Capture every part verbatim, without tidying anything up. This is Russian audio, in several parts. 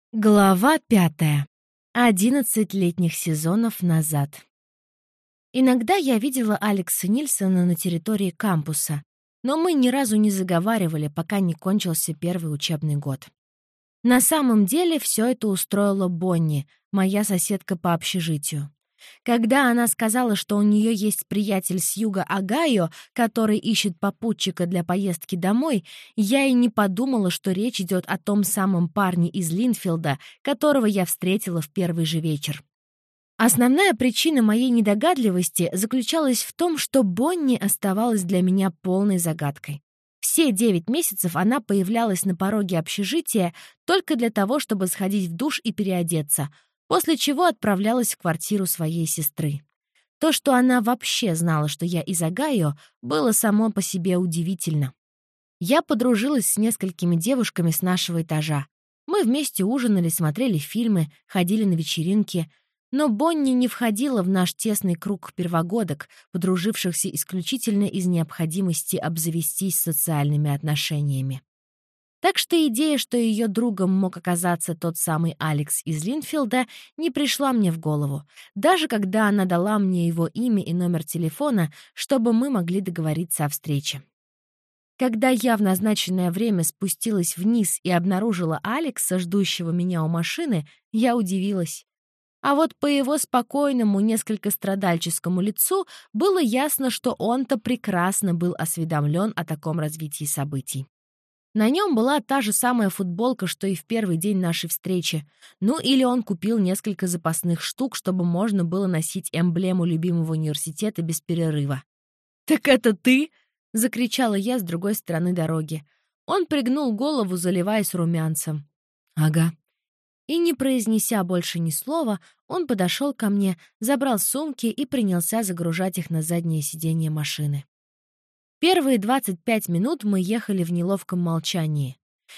Глава пятая. Одиннадцать летних сезонов назад. Иногда я видела Алекса Нильсона на территории кампуса, но мы ни разу не заговаривали, пока не кончился первый учебный год. На самом деле все это устроила Бонни, моя соседка по общежитию. Когда она сказала, что у нее есть приятель с юга Огайо, который ищет попутчика для поездки домой, я и не подумала, что речь идет о том самом парне из Линфилда, которого я встретила в первый же вечер. Основная причина моей недогадливости заключалась в том, что Бонни оставалась для меня полной загадкой. Все девять месяцев она появлялась на пороге общежития только для того, чтобы сходить в душ и переодеться, после чего отправлялась в квартиру своей сестры. То, что она вообще знала, что я из Огайо, было само по себе удивительно. Я подружилась с несколькими девушками с нашего этажа. Мы вместе ужинали, смотрели фильмы, ходили на вечеринки. Но Бонни не входила в наш тесный круг первогодок, подружившихся исключительно из необходимости обзавестись социальными отношениями. Так что идея, что ее другом мог оказаться тот самый Алекс из Линфилда, не пришла мне в голову, даже когда она дала мне его имя и номер телефона, чтобы мы могли договориться о встрече. Когда я в назначенное время спустилась вниз и обнаружила Алекса, ждущего меня у машины, я удивилась. А вот по его спокойному, несколько страдальческому лицу было ясно, что он-то прекрасно был осведомлен о таком развитии событий. На нем была та же самая футболка, что и в первый день нашей встречи. Ну, или он купил несколько запасных штук, чтобы можно было носить эмблему любимого университета без перерыва. «Так это ты?» — закричала я с другой стороны дороги. Он пригнул голову, заливаясь румянцем. «Ага». И, не произнеся больше ни слова, он подошел ко мне, забрал сумки и принялся загружать их на заднее сиденье машины. Первые двадцать пять минут мы ехали в неловком молчании.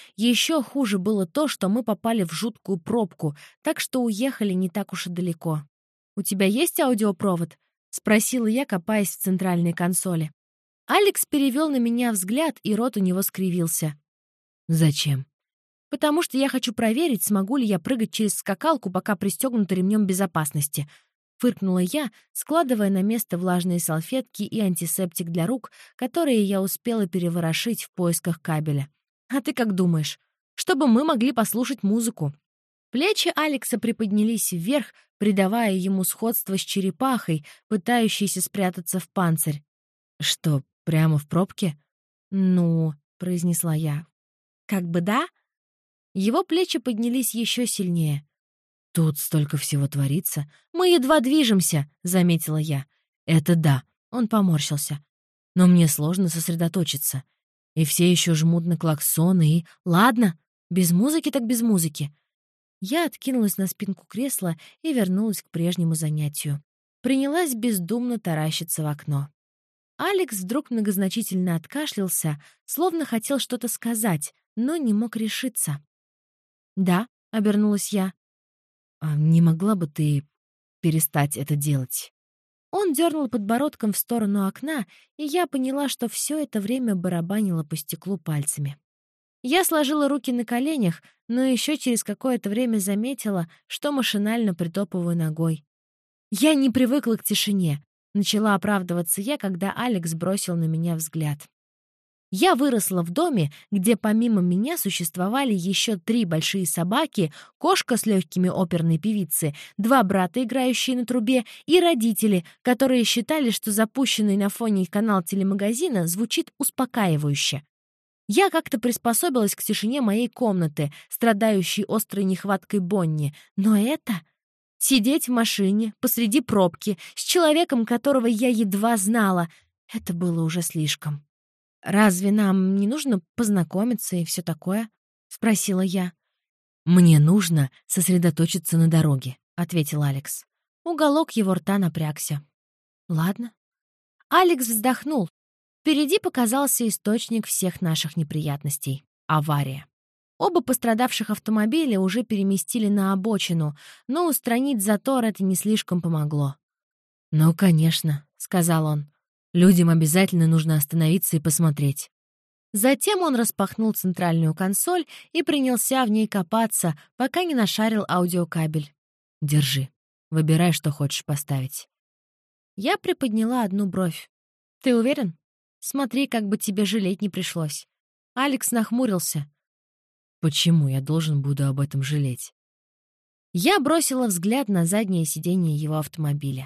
Еще хуже было то, что мы попали в жуткую пробку, так что уехали не так уж и далеко. «У тебя есть аудиопровод?» — спросила я, копаясь в центральной консоли. Алекс перевел на меня взгляд, и рот у него скривился. «Зачем?» «Потому что я хочу проверить, смогу ли я прыгать через скакалку, пока пристегнута ремнем безопасности», — фыркнула я, складывая на место влажные салфетки и антисептик для рук, которые я успела переворошить в поисках кабеля. «А ты как думаешь? Чтобы мы могли послушать музыку». Плечи Алекса приподнялись вверх, придавая ему сходство с черепахой, пытающейся спрятаться в панцирь. «Что, прямо в пробке?» «Ну», — произнесла я. «Как бы да?» Его плечи поднялись еще сильнее. «Тут столько всего творится. Мы едва движемся», — заметила я. «Это да», — он поморщился. «Но мне сложно сосредоточиться. И все еще жмут на клаксоны и... Ладно, без музыки так без музыки». Я откинулась на спинку кресла и вернулась к прежнему занятию. Принялась бездумно таращиться в окно. Алекс вдруг многозначительно откашлялся, словно хотел что-то сказать, но не мог решиться. «Да», — обернулась я. «А не могла бы ты перестать это делать?» Он дернул подбородком в сторону окна, и я поняла, что все это время барабанила по стеклу пальцами. Я сложила руки на коленях, но еще через какое-то время заметила, что машинально притопываю ногой. «Я не привыкла к тишине», — начала оправдываться я, когда Алекс бросил на меня взгляд. Я выросла в доме, где помимо меня существовали еще три большие собаки, кошка с легкими оперной певицы, два брата, играющие на трубе, и родители, которые считали, что запущенный на фоне канал телемагазина звучит успокаивающе. Я как-то приспособилась к тишине моей комнаты, страдающей острой нехваткой Бонни, но это... Сидеть в машине, посреди пробки, с человеком, которого я едва знала, это было уже слишком. «Разве нам не нужно познакомиться и все такое?» — спросила я. «Мне нужно сосредоточиться на дороге», — ответил Алекс. Уголок его рта напрягся. «Ладно». Алекс вздохнул. Впереди показался источник всех наших неприятностей — авария. Оба пострадавших автомобиля уже переместили на обочину, но устранить затор это не слишком помогло. «Ну, конечно», — сказал он. «Людям обязательно нужно остановиться и посмотреть». Затем он распахнул центральную консоль и принялся в ней копаться, пока не нашарил аудиокабель. «Держи. Выбирай, что хочешь поставить». Я приподняла одну бровь. «Ты уверен? Смотри, как бы тебе жалеть не пришлось». Алекс нахмурился. «Почему я должен буду об этом жалеть?» Я бросила взгляд на заднее сиденье его автомобиля.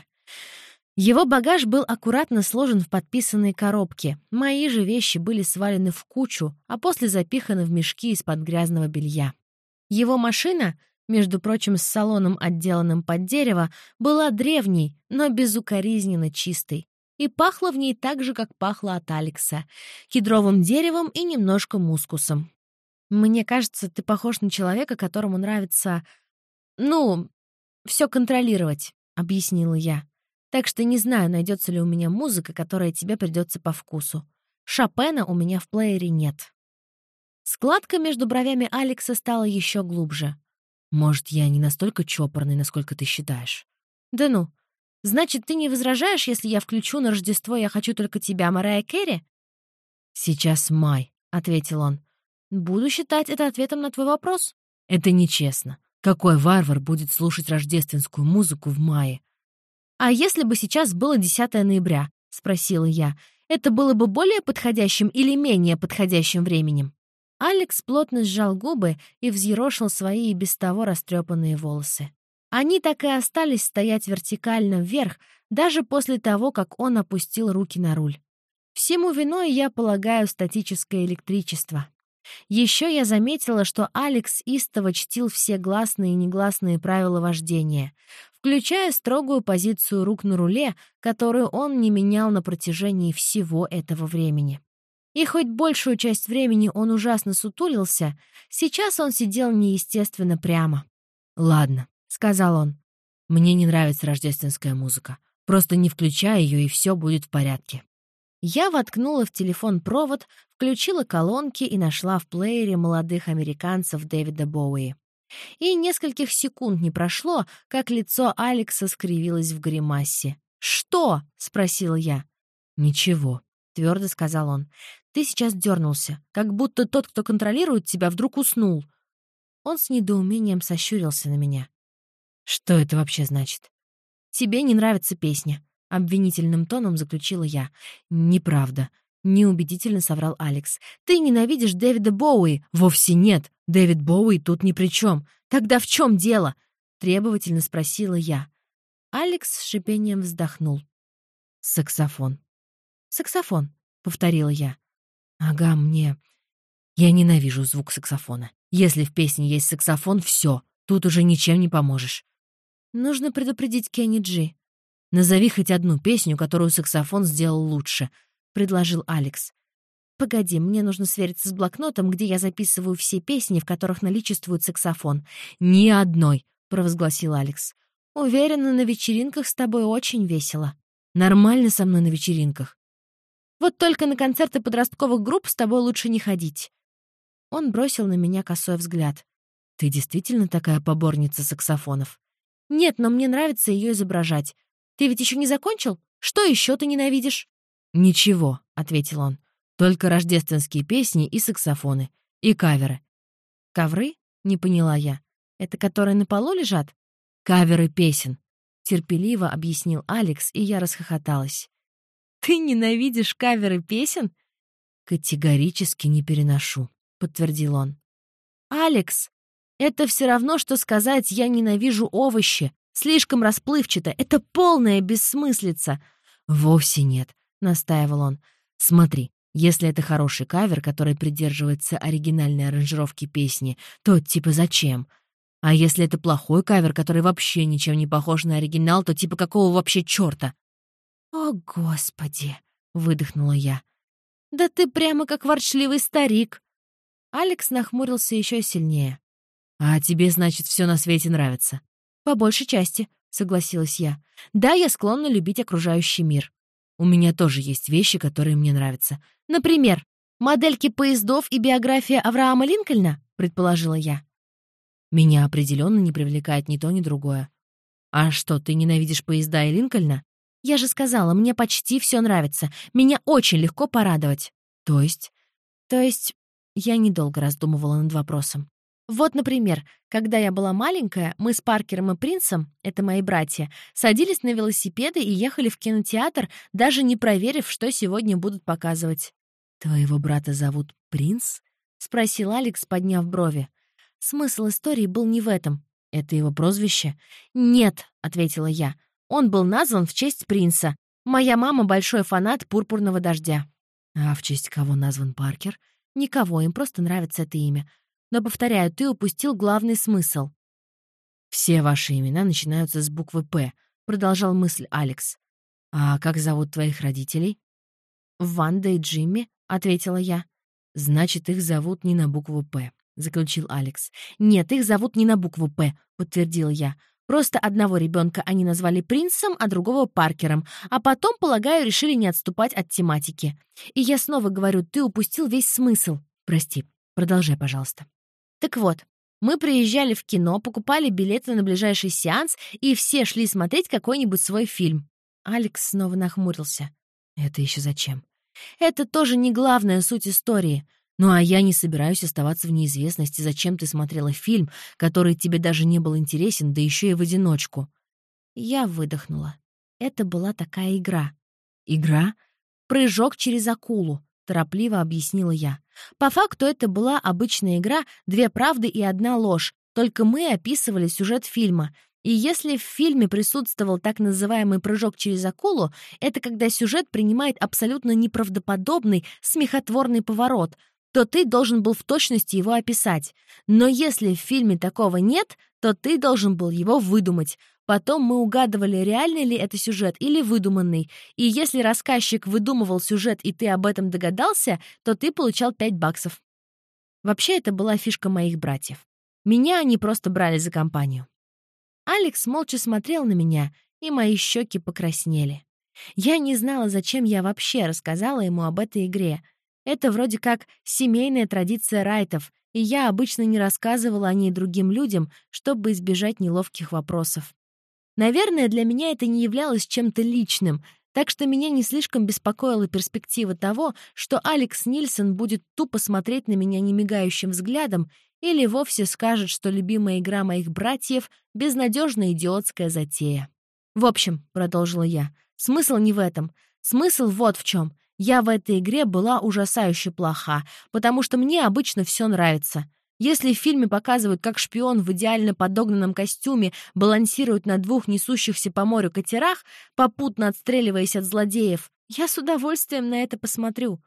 Его багаж был аккуратно сложен в подписанные коробки. Мои же вещи были свалены в кучу, а после запиханы в мешки из-под грязного белья. Его машина, между прочим, с салоном, отделанным под дерево, была древней, но безукоризненно чистой. И пахло в ней так же, как пахло от Алекса — кедровым деревом и немножко мускусом. «Мне кажется, ты похож на человека, которому нравится, ну, все контролировать», — объяснила я. «Так что не знаю, найдется ли у меня музыка, которая тебе придется по вкусу. Шопена у меня в плеере нет». Складка между бровями Алекса стала еще глубже. «Может, я не настолько чопорный, насколько ты считаешь?» «Да ну. Значит, ты не возражаешь, если я включу на Рождество «Я хочу только тебя» Марайя Кэрри?» «Сейчас май», — ответил он. «Буду считать это ответом на твой вопрос». «Это нечестно. Какой варвар будет слушать рождественскую музыку в мае?» «А если бы сейчас было десятое ноября?» — спросила я. «Это было бы более подходящим или менее подходящим временем?» Алекс плотно сжал губы и взъерошил свои и без того растрепанные волосы. Они так и остались стоять вертикально вверх, даже после того, как он опустил руки на руль. Всему виной, я полагаю, статическое электричество. Еще я заметила, что Алекс истово чтил все гласные и негласные правила вождения, включая строгую позицию рук на руле, которую он не менял на протяжении всего этого времени. И хоть большую часть времени он ужасно сутулился, сейчас он сидел неестественно прямо. «Ладно», — сказал он, — «мне не нравится рождественская музыка. Просто не включай ее, и все будет в порядке». Я воткнула в телефон провод, включила колонки и нашла в плеере молодых американцев Дэвида Боуи. И нескольких секунд не прошло, как лицо Алекса скривилось в гримасе. «Что?» — спросила я. «Ничего», — твердо сказал он. «Ты сейчас дернулся, как будто тот, кто контролирует тебя, вдруг уснул». Он с недоумением сощурился на меня. «Что это вообще значит?» «Тебе не нравится песня», — обвинительным тоном заключила я. «Неправда», — неубедительно соврал Алекс. «Ты ненавидишь Дэвида Боуи». «Вовсе нет. Дэвид Боуи тут ни при чем. Тогда в чем дело?» — требовательно спросила я. Алекс с шипением вздохнул. «Саксофон». «Саксофон», — повторила я. «Ага, мне... Я ненавижу звук саксофона. Если в песне есть саксофон, все, тут уже ничем не поможешь». «Нужно предупредить Кенни Джи». «Назови хоть одну песню, которую саксофон сделал лучше», — предложил Алекс. «Погоди, мне нужно свериться с блокнотом, где я записываю все песни, в которых наличествует саксофон». «Ни одной», — провозгласил Алекс. «Уверена, на вечеринках с тобой очень весело». «Нормально со мной на вечеринках». «Вот только на концерты подростковых групп с тобой лучше не ходить». Он бросил на меня косой взгляд. «Ты действительно такая поборница саксофонов?» «Нет, но мне нравится ее изображать. Ты ведь еще не закончил? Что еще ты ненавидишь?» «Ничего», — ответил он. «Только рождественские песни и саксофоны. И каверы». «Ковры?» — не поняла я. «Это которые на полу лежат?» «Каверы песен», — терпеливо объяснил Алекс, и я расхохоталась. «Ты ненавидишь каверы песен?» «Категорически не переношу», — подтвердил он. «Алекс, это все равно, что сказать «я ненавижу овощи». Слишком расплывчато. Это полная бессмыслица». «Вовсе нет», — настаивал он. «Смотри, если это хороший кавер, который придерживается оригинальной аранжировки песни, то типа зачем? А если это плохой кавер, который вообще ничем не похож на оригинал, то типа какого вообще чёрта?» «О, Господи!» — выдохнула я. «Да ты прямо как ворчливый старик». Алекс нахмурился еще сильнее. «А тебе, значит, все на свете нравится?» «По большей части», — согласилась я. «Да, я склонна любить окружающий мир. У меня тоже есть вещи, которые мне нравятся. Например, модельки поездов и биография Авраама Линкольна», — предположила я. «Меня определенно не привлекает ни то, ни другое». «А что, ты ненавидишь поезда и Линкольна?» «Я же сказала, мне почти все нравится. Меня очень легко порадовать». «То есть?» То есть я недолго раздумывала над вопросом. Вот, например, когда я была маленькая, мы с Паркером и Принцем, это мои братья, садились на велосипеды и ехали в кинотеатр, даже не проверив, что сегодня будут показывать. «Твоего брата зовут Принц?» — спросил Алекс, подняв брови. Смысл истории был не в этом. «Это его прозвище?» «Нет», — ответила я. «Он был назван в честь принца. Моя мама — большой фанат «Пурпурного дождя». «А в честь кого назван Паркер?» «Никого, им просто нравится это имя. Но, повторяю, ты упустил главный смысл». «Все ваши имена начинаются с буквы «П», — продолжал мысль Алекс. «А как зовут твоих родителей?» «Ванда и Джимми», — ответила я. «Значит, их зовут не на букву «П», — заключил Алекс. «Нет, их зовут не на букву «П», — подтвердил я. Просто одного ребенка они назвали принцем, а другого — Паркером, а потом, полагаю, решили не отступать от тематики. И я снова говорю, ты упустил весь смысл. Прости, продолжай, пожалуйста». Так вот, мы приезжали в кино, покупали билеты на ближайший сеанс, и все шли смотреть какой-нибудь свой фильм. Алекс снова нахмурился. «Это еще зачем?» «Это тоже не главная суть истории. Ну а я не собираюсь оставаться в неизвестности, зачем ты смотрела фильм, который тебе даже не был интересен, да еще и в одиночку». Я выдохнула. Это была такая игра. «Игра?» «Прыжок через акулу», — торопливо объяснила я. По факту это была обычная игра «Две правды и одна ложь», только мы описывали сюжет фильма. И если в фильме присутствовал так называемый прыжок через акулу, это когда сюжет принимает абсолютно неправдоподобный, смехотворный поворот, то ты должен был в точности его описать. Но если в фильме такого нет, то ты должен был его выдумать. Потом мы угадывали, реальный ли это сюжет или выдуманный. И если рассказчик выдумывал сюжет, и ты об этом догадался, то ты получал пять баксов. Вообще, это была фишка моих братьев. Меня они просто брали за компанию. Алекс молча смотрел на меня, и мои щеки покраснели. Я не знала, зачем я вообще рассказала ему об этой игре. Это вроде как семейная традиция Райтов, и я обычно не рассказывала о ней другим людям, чтобы избежать неловких вопросов. Наверное, для меня это не являлось чем-то личным, так что меня не слишком беспокоила перспектива того, что Алекс Нильсон будет тупо смотреть на меня немигающим взглядом или вовсе скажет, что любимая игра моих братьев — безнадежная идиотская затея. «В общем», — продолжила я, — «смысл не в этом. Смысл вот в чем. Я в этой игре была ужасающе плоха, потому что мне обычно все нравится. Если в фильме показывают, как шпион в идеально подогнанном костюме балансирует на двух несущихся по морю катерах, попутно отстреливаясь от злодеев, я с удовольствием на это посмотрю».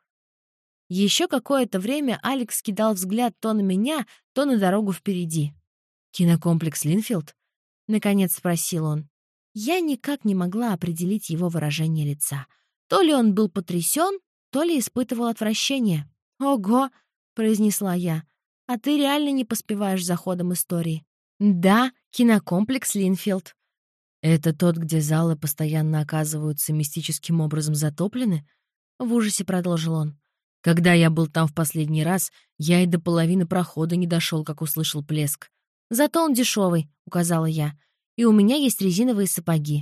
Еще какое-то время Алекс кидал взгляд то на меня, то на дорогу впереди. «Кинокомплекс Линфилд?» — наконец спросил он. Я никак не могла определить его выражение лица. То ли он был потрясен, то ли испытывал отвращение. «Ого!» — произнесла я. «А ты реально не поспеваешь за ходом истории?» «Да, кинокомплекс Линфилд». «Это тот, где залы постоянно оказываются мистическим образом затоплены?» — в ужасе продолжил он. «Когда я был там в последний раз, я и до половины прохода не дошел, как услышал плеск. Зато он дешевый», — указала я. «И у меня есть резиновые сапоги».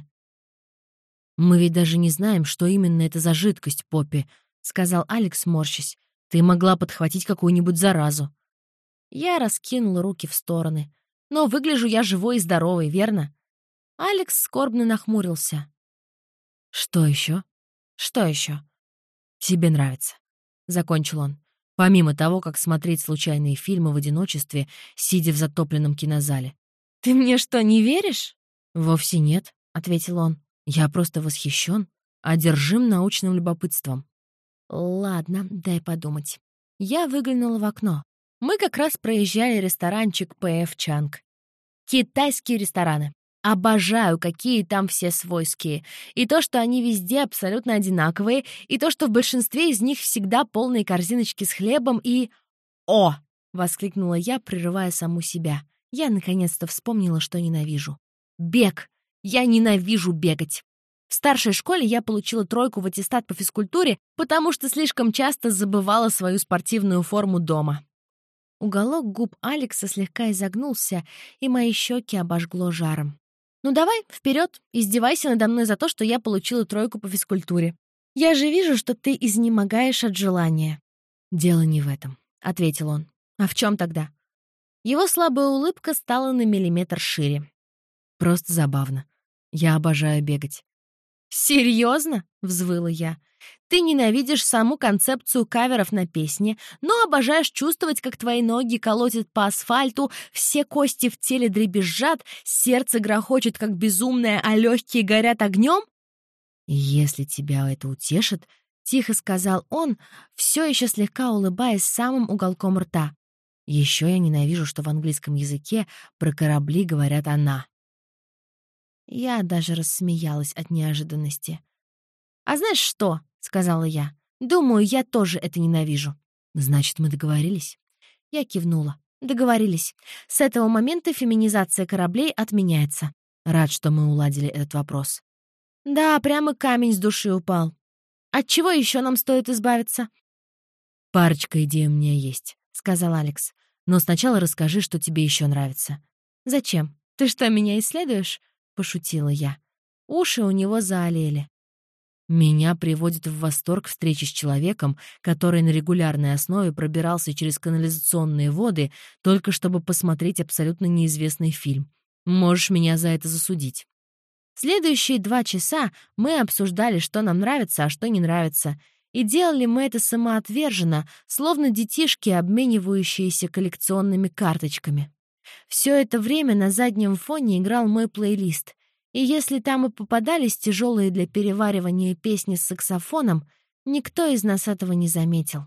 «Мы ведь даже не знаем, что именно это за жидкость, Поппи», — сказал Алекс, морщась. «Ты могла подхватить какую-нибудь заразу». Я раскинула руки в стороны. «Но выгляжу я живой и здоровой, верно?» Алекс скорбно нахмурился. «Что еще?» «Что еще?» «Тебе нравится», — закончил он. «Помимо того, как смотреть случайные фильмы в одиночестве, сидя в затопленном кинозале». «Ты мне что, не веришь?» «Вовсе нет», — ответил он. «Я просто восхищен, одержим научным любопытством». «Ладно, дай подумать». Я выглянула в окно. Мы как раз проезжали ресторанчик пэ эф Чанг. Китайские рестораны. Обожаю, какие там все свойские. И то, что они везде абсолютно одинаковые, и то, что в большинстве из них всегда полные корзиночки с хлебом и... «О!» — воскликнула я, прерывая саму себя. Я наконец-то вспомнила, что ненавижу. Бег. Я ненавижу бегать. В старшей школе я получила тройку в аттестат по физкультуре, потому что слишком часто забывала свою спортивную форму дома. Уголок губ Алекса слегка изогнулся, и мои щеки обожгло жаром. «Ну давай, вперед, издевайся надо мной за то, что я получила тройку по физкультуре. Я же вижу, что ты изнемогаешь от желания». «Дело не в этом», — ответил он. «А в чем тогда?» Его слабая улыбка стала на миллиметр шире. «Просто забавно. Я обожаю бегать». «Серьезно?» — взвыла я. «Ты ненавидишь саму концепцию каверов на песни, но обожаешь чувствовать, как твои ноги колотят по асфальту, все кости в теле дребезжат, сердце грохочет, как безумное, а легкие горят огнем?» «Если тебя это утешит», — тихо сказал он, все еще слегка улыбаясь самым уголком рта. «Еще я ненавижу, что в английском языке про корабли говорят «она». Я даже рассмеялась от неожиданности. «А знаешь что?» — сказала я. «Думаю, я тоже это ненавижу». «Значит, мы договорились?» Я кивнула. «Договорились. С этого момента феминизация кораблей отменяется». Рад, что мы уладили этот вопрос. «Да, прямо камень с души упал. От чего еще нам стоит избавиться?» «Парочка идей у меня есть», — сказал Алекс. «Но сначала расскажи, что тебе еще нравится». «Зачем? Ты что, меня исследуешь?» — пошутила я. Уши у него заолели. Меня приводит в восторг встречи с человеком, который на регулярной основе пробирался через канализационные воды, только чтобы посмотреть абсолютно неизвестный фильм. Можешь меня за это засудить. Следующие два часа мы обсуждали, что нам нравится, а что не нравится. И делали мы это самоотверженно, словно детишки, обменивающиеся коллекционными карточками. Все это время на заднем фоне играл мой плейлист. И если там и попадались тяжелые для переваривания песни с саксофоном, никто из нас этого не заметил.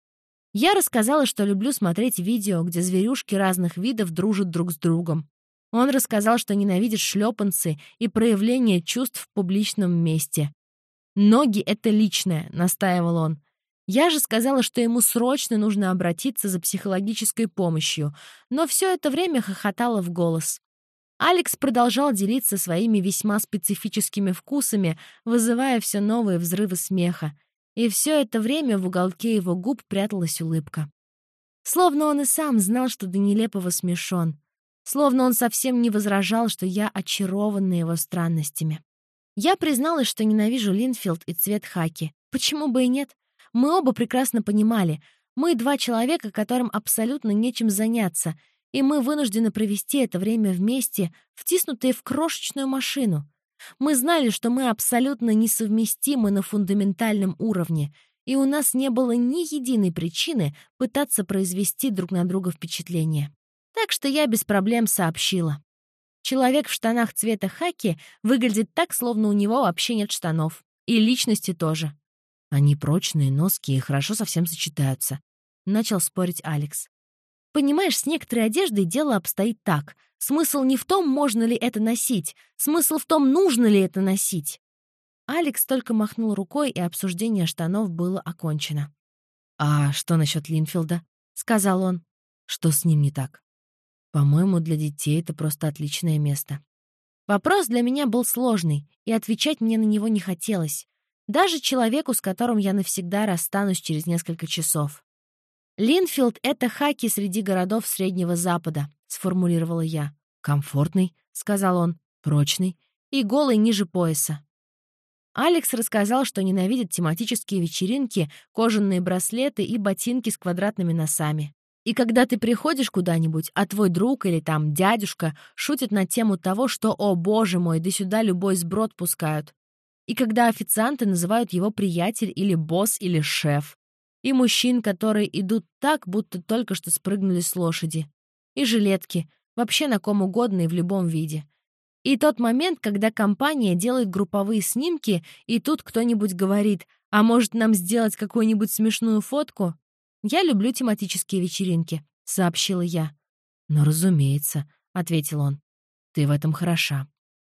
Я рассказала, что люблю смотреть видео, где зверюшки разных видов дружат друг с другом. Он рассказал, что ненавидит шлепанцы и проявление чувств в публичном месте. «Ноги — это личное», — настаивал он. Я же сказала, что ему срочно нужно обратиться за психологической помощью, но все это время хохотала в голос. Алекс продолжал делиться своими весьма специфическими вкусами, вызывая все новые взрывы смеха. И все это время в уголке его губ пряталась улыбка. Словно он и сам знал, что до нелепого смешон. Словно он совсем не возражал, что я очарована его странностями. Я призналась, что ненавижу Линфилд и цвет хаки. Почему бы и нет? Мы оба прекрасно понимали. Мы два человека, которым абсолютно нечем заняться, и мы вынуждены провести это время вместе, втиснутые в крошечную машину. Мы знали, что мы абсолютно несовместимы на фундаментальном уровне, и у нас не было ни единой причины пытаться произвести друг на друга впечатление. Так что я без проблем сообщила. Человек в штанах цвета хаки выглядит так, словно у него вообще нет штанов. И личности тоже. Они прочные, носки и хорошо совсем сочетаются. Начал спорить Алекс. Понимаешь, с некоторой одеждой дело обстоит так. Смысл не в том, можно ли это носить. Смысл в том, нужно ли это носить. Алекс только махнул рукой, и обсуждение штанов было окончено. «А что насчет Линфилда?» — сказал он. «Что с ним не так?» «По-моему, для детей это просто отличное место». Вопрос для меня был сложный, и отвечать мне на него не хотелось. Даже человеку, с которым я навсегда расстанусь через несколько часов. «Линфилд — это хаки среди городов Среднего Запада», — сформулировала я. «Комфортный», — сказал он, — «прочный и голый ниже пояса». Алекс рассказал, что ненавидит тематические вечеринки, кожаные браслеты и ботинки с квадратными носами. И когда ты приходишь куда-нибудь, а твой друг или там дядюшка шутит на тему того, что «О, боже мой, да сюда любой сброд пускают». И когда официанты называют его приятель или босс или шеф. И мужчин, которые идут так, будто только что спрыгнули с лошади. И жилетки, вообще на ком угодно и в любом виде. И тот момент, когда компания делает групповые снимки, и тут кто-нибудь говорит: «А может, нам сделать какую-нибудь смешную фотку?» «Я люблю тематические вечеринки», — сообщила я. «Ну, разумеется», — ответил он. «Ты в этом хороша».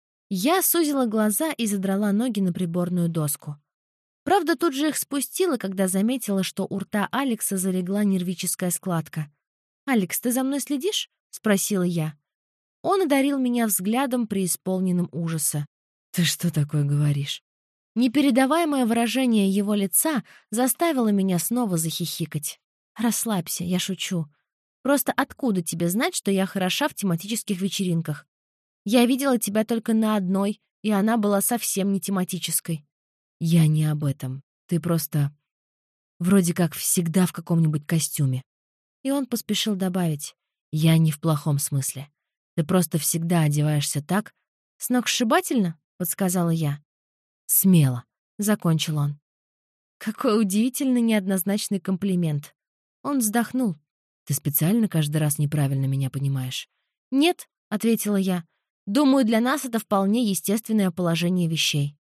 Я сузила глаза и задрала ноги на приборную доску. Правда, тут же их спустила, когда заметила, что у рта Алекса залегла нервическая складка. «Алекс, ты за мной следишь?» — спросила я. Он одарил меня взглядом, преисполненным ужаса. «Ты что такое говоришь?» Непередаваемое выражение его лица заставило меня снова захихикать. «Расслабься, я шучу. Просто откуда тебе знать, что я хороша в тематических вечеринках? Я видела тебя только на одной, и она была совсем не тематической». «Я не об этом. Ты просто...» Вроде как всегда в каком-нибудь костюме». И он поспешил добавить: «Я не в плохом смысле. Ты просто всегда одеваешься так». «Сногсшибательно?» — подсказала я. «Смело», — закончил он. Какой удивительно неоднозначный комплимент. Он вздохнул. «Ты специально каждый раз неправильно меня понимаешь?» «Нет», — ответила я. «Думаю, для нас это вполне естественное положение вещей».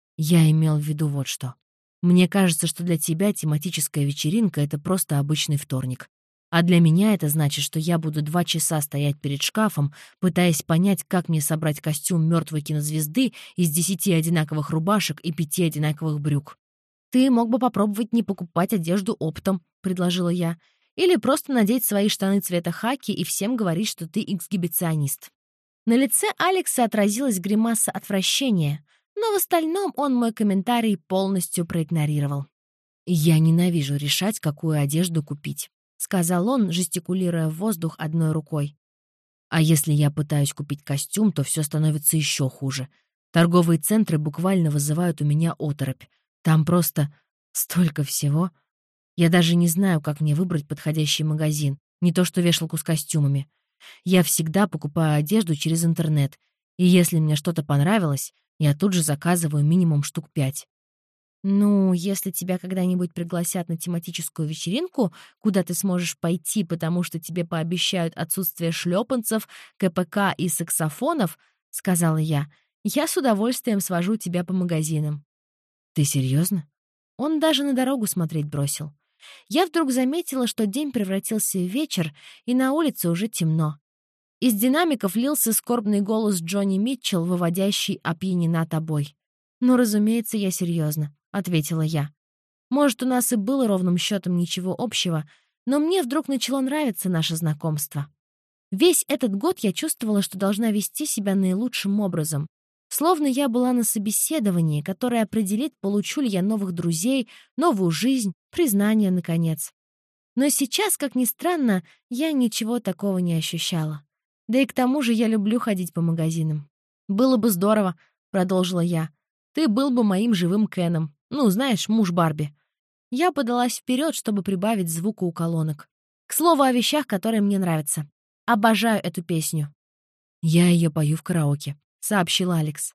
Я имел в виду вот что. Мне кажется, что для тебя тематическая вечеринка — это просто обычный вторник. А для меня это значит, что я буду два часа стоять перед шкафом, пытаясь понять, как мне собрать костюм мертвой кинозвезды из десяти одинаковых рубашек и пяти одинаковых брюк. «Ты мог бы попробовать не покупать одежду оптом», — предложила я. «Или просто надеть свои штаны цвета хаки и всем говорить, что ты эксгибиционист». На лице Алекса отразилась гримаса отвращения, но в остальном он мой комментарий полностью проигнорировал. «Я ненавижу решать, какую одежду купить», — сказал он, жестикулируя в воздух одной рукой. «А если я пытаюсь купить костюм, то все становится еще хуже. Торговые центры буквально вызывают у меня оторопь. Там просто столько всего. Я даже не знаю, как мне выбрать подходящий магазин, не то что вешалку с костюмами. Я всегда покупаю одежду через интернет, и если мне что-то понравилось, я тут же заказываю минимум штук пять». «Ну, если тебя когда-нибудь пригласят на тематическую вечеринку, куда ты сможешь пойти, потому что тебе пообещают отсутствие шлепанцев, КПК и саксофонов, — сказала я, — я с удовольствием свожу тебя по магазинам». «Ты серьезно?» Он даже на дорогу смотреть бросил. Я вдруг заметила, что день превратился в вечер, и на улице уже темно. Из динамиков лился скорбный голос Джонни Митчелл, выводящий «Опьянена тобой». «Ну, разумеется, я серьезно», — ответила я. Может, у нас и было ровным счетом ничего общего, но мне вдруг начало нравиться наше знакомство. Весь этот год я чувствовала, что должна вести себя наилучшим образом. Словно я была на собеседовании, которое определит, получу ли я новых друзей, новую жизнь, признание, наконец. Но сейчас, как ни странно, я ничего такого не ощущала. Да и к тому же я люблю ходить по магазинам. «Было бы здорово», — продолжила я. «Ты был бы моим живым Кеном. Ну, знаешь, муж Барби». Я подалась вперед, чтобы прибавить звука у колонок. К слову о вещах, которые мне нравятся. Обожаю эту песню. «Я ее пою в караоке», — сообщил Алекс.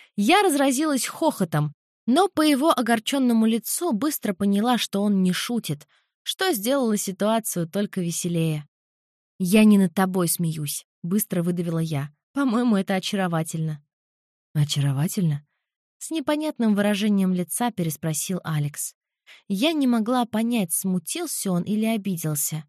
Я разразилась хохотом, но по его огорченному лицу быстро поняла, что он не шутит, что сделало ситуацию только веселее. «Я не над тобой смеюсь», — быстро выдавила я. «По-моему, это очаровательно». «Очаровательно?» — с непонятным выражением лица переспросил Алекс. Я не могла понять, смутился он или обиделся.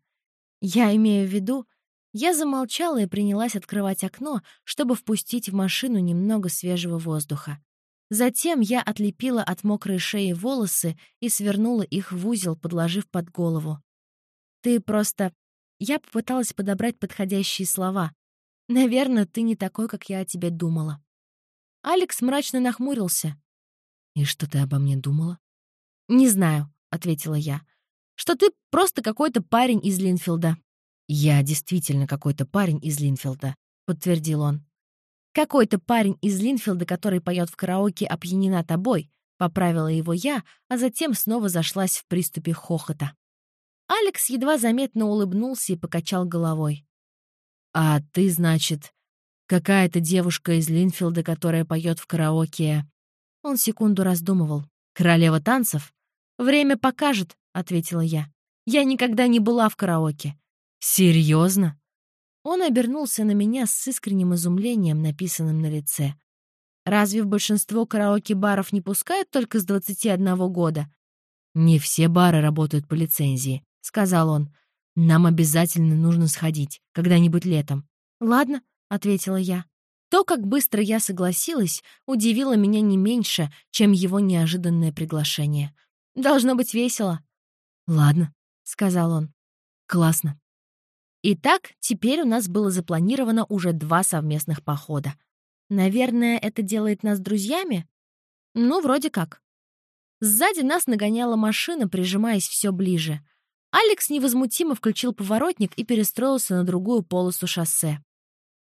Я имею в виду... Я замолчала и принялась открывать окно, чтобы впустить в машину немного свежего воздуха. Затем я отлепила от мокрой шеи волосы и свернула их в узел, подложив под голову. «Ты просто...» Я попыталась подобрать подходящие слова. «Наверное, ты не такой, как я о тебе думала». Алекс мрачно нахмурился. «И что ты обо мне думала?» «Не знаю», — ответила я. «Что ты просто какой-то парень из Линфилда». «Я действительно какой-то парень из Линфилда», — подтвердил он. «Какой-то парень из Линфилда, который поет в караоке «Опьянена тобой», — поправила его я, а затем снова зашлась в приступе хохота. Алекс едва заметно улыбнулся и покачал головой. «А ты, значит, какая-то девушка из Линфилда, которая поет в караоке...» Он секунду раздумывал. «Королева танцев?» «Время покажет», — ответила я. «Я никогда не была в караоке». «Серьезно?» Он обернулся на меня с искренним изумлением, написанным на лице. «Разве в большинство караоке-баров не пускают только с двадцати одного года?» «Не все бары работают по лицензии», — сказал он. «Нам обязательно нужно сходить, когда-нибудь летом». «Ладно», — ответила я. То, как быстро я согласилась, удивило меня не меньше, чем его неожиданное приглашение. «Должно быть весело». «Ладно», — сказал он. «Классно». Итак, теперь у нас было запланировано уже два совместных похода. Наверное, это делает нас друзьями? Ну, вроде как. Сзади нас нагоняла машина, прижимаясь все ближе. Алекс невозмутимо включил поворотник и перестроился на другую полосу шоссе.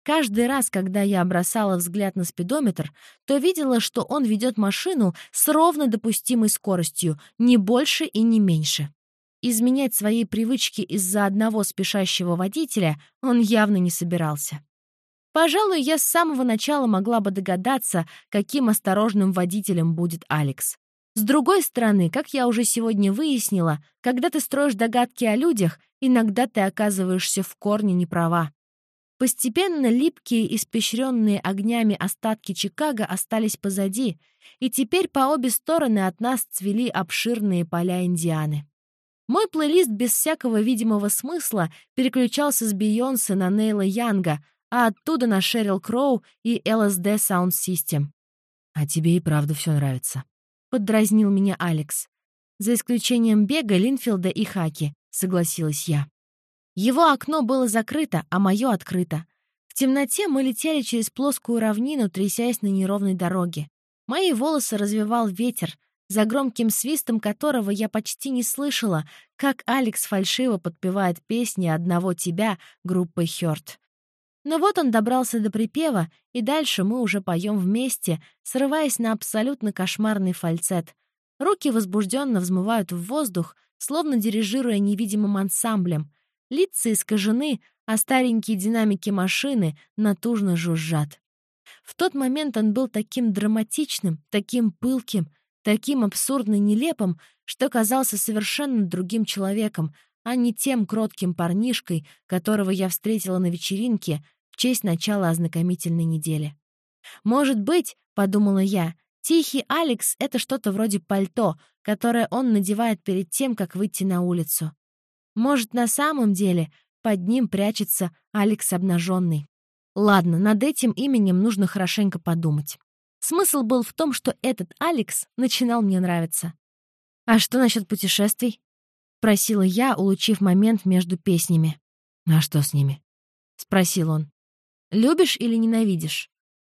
Каждый раз, когда я бросала взгляд на спидометр, то видела, что он ведет машину с ровно допустимой скоростью, не больше и не меньше. Изменять свои привычки из-за одного спешащего водителя он явно не собирался. Пожалуй, я с самого начала могла бы догадаться, каким осторожным водителем будет Алекс. С другой стороны, как я уже сегодня выяснила, когда ты строишь догадки о людях, иногда ты оказываешься в корне неправа. Постепенно липкие, испещренные огнями остатки Чикаго остались позади, и теперь по обе стороны от нас цвели обширные поля Индианы. Мой плейлист без всякого видимого смысла переключался с Бейонсе на Нейла Янга, а оттуда на Шерил Кроу и эл эс ди Sound System. «А тебе и правда все нравится», — поддразнил меня Алекс. «За исключением Бега, Линфилда и Хаки», — согласилась я. Его окно было закрыто, а мое открыто. В темноте мы летели через плоскую равнину, трясясь на неровной дороге. Мои волосы развевал ветер, за громким свистом которого я почти не слышала, как Алекс фальшиво подпевает песни «Одного тебя» группы Хёрт. Но вот он добрался до припева, и дальше мы уже поем вместе, срываясь на абсолютно кошмарный фальцет. Руки возбужденно взмывают в воздух, словно дирижируя невидимым ансамблем. Лица искажены, а старенькие динамики машины натужно жужжат. В тот момент он был таким драматичным, таким пылким, таким абсурдно нелепым, что казался совершенно другим человеком, а не тем кротким парнишкой, которого я встретила на вечеринке в честь начала ознакомительной недели. «Может быть, — подумала я, — тихий Алекс — это что-то вроде пальто, которое он надевает перед тем, как выйти на улицу. Может, на самом деле под ним прячется Алекс обнаженный. Ладно, над этим именем нужно хорошенько подумать. Смысл был в том, что этот Алекс начинал мне нравиться. «А что насчет путешествий?» — спросила я, улучив момент между песнями. «А что с ними?» — спросил он. «Любишь или ненавидишь?»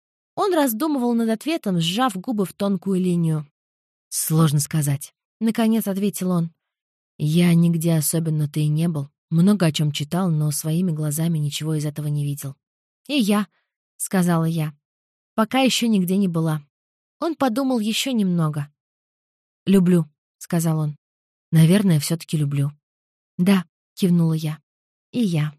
Он раздумывал над ответом, сжав губы в тонкую линию. «Сложно сказать», — наконец ответил он. «Я нигде особенно-то и не был. Много о чем читал, но своими глазами ничего из этого не видел». «И я», — сказала я, — «пока еще нигде не была». Он подумал еще немного. «Люблю», — сказал он. «Наверное, все-таки люблю». «Да», — кивнула я. «И я».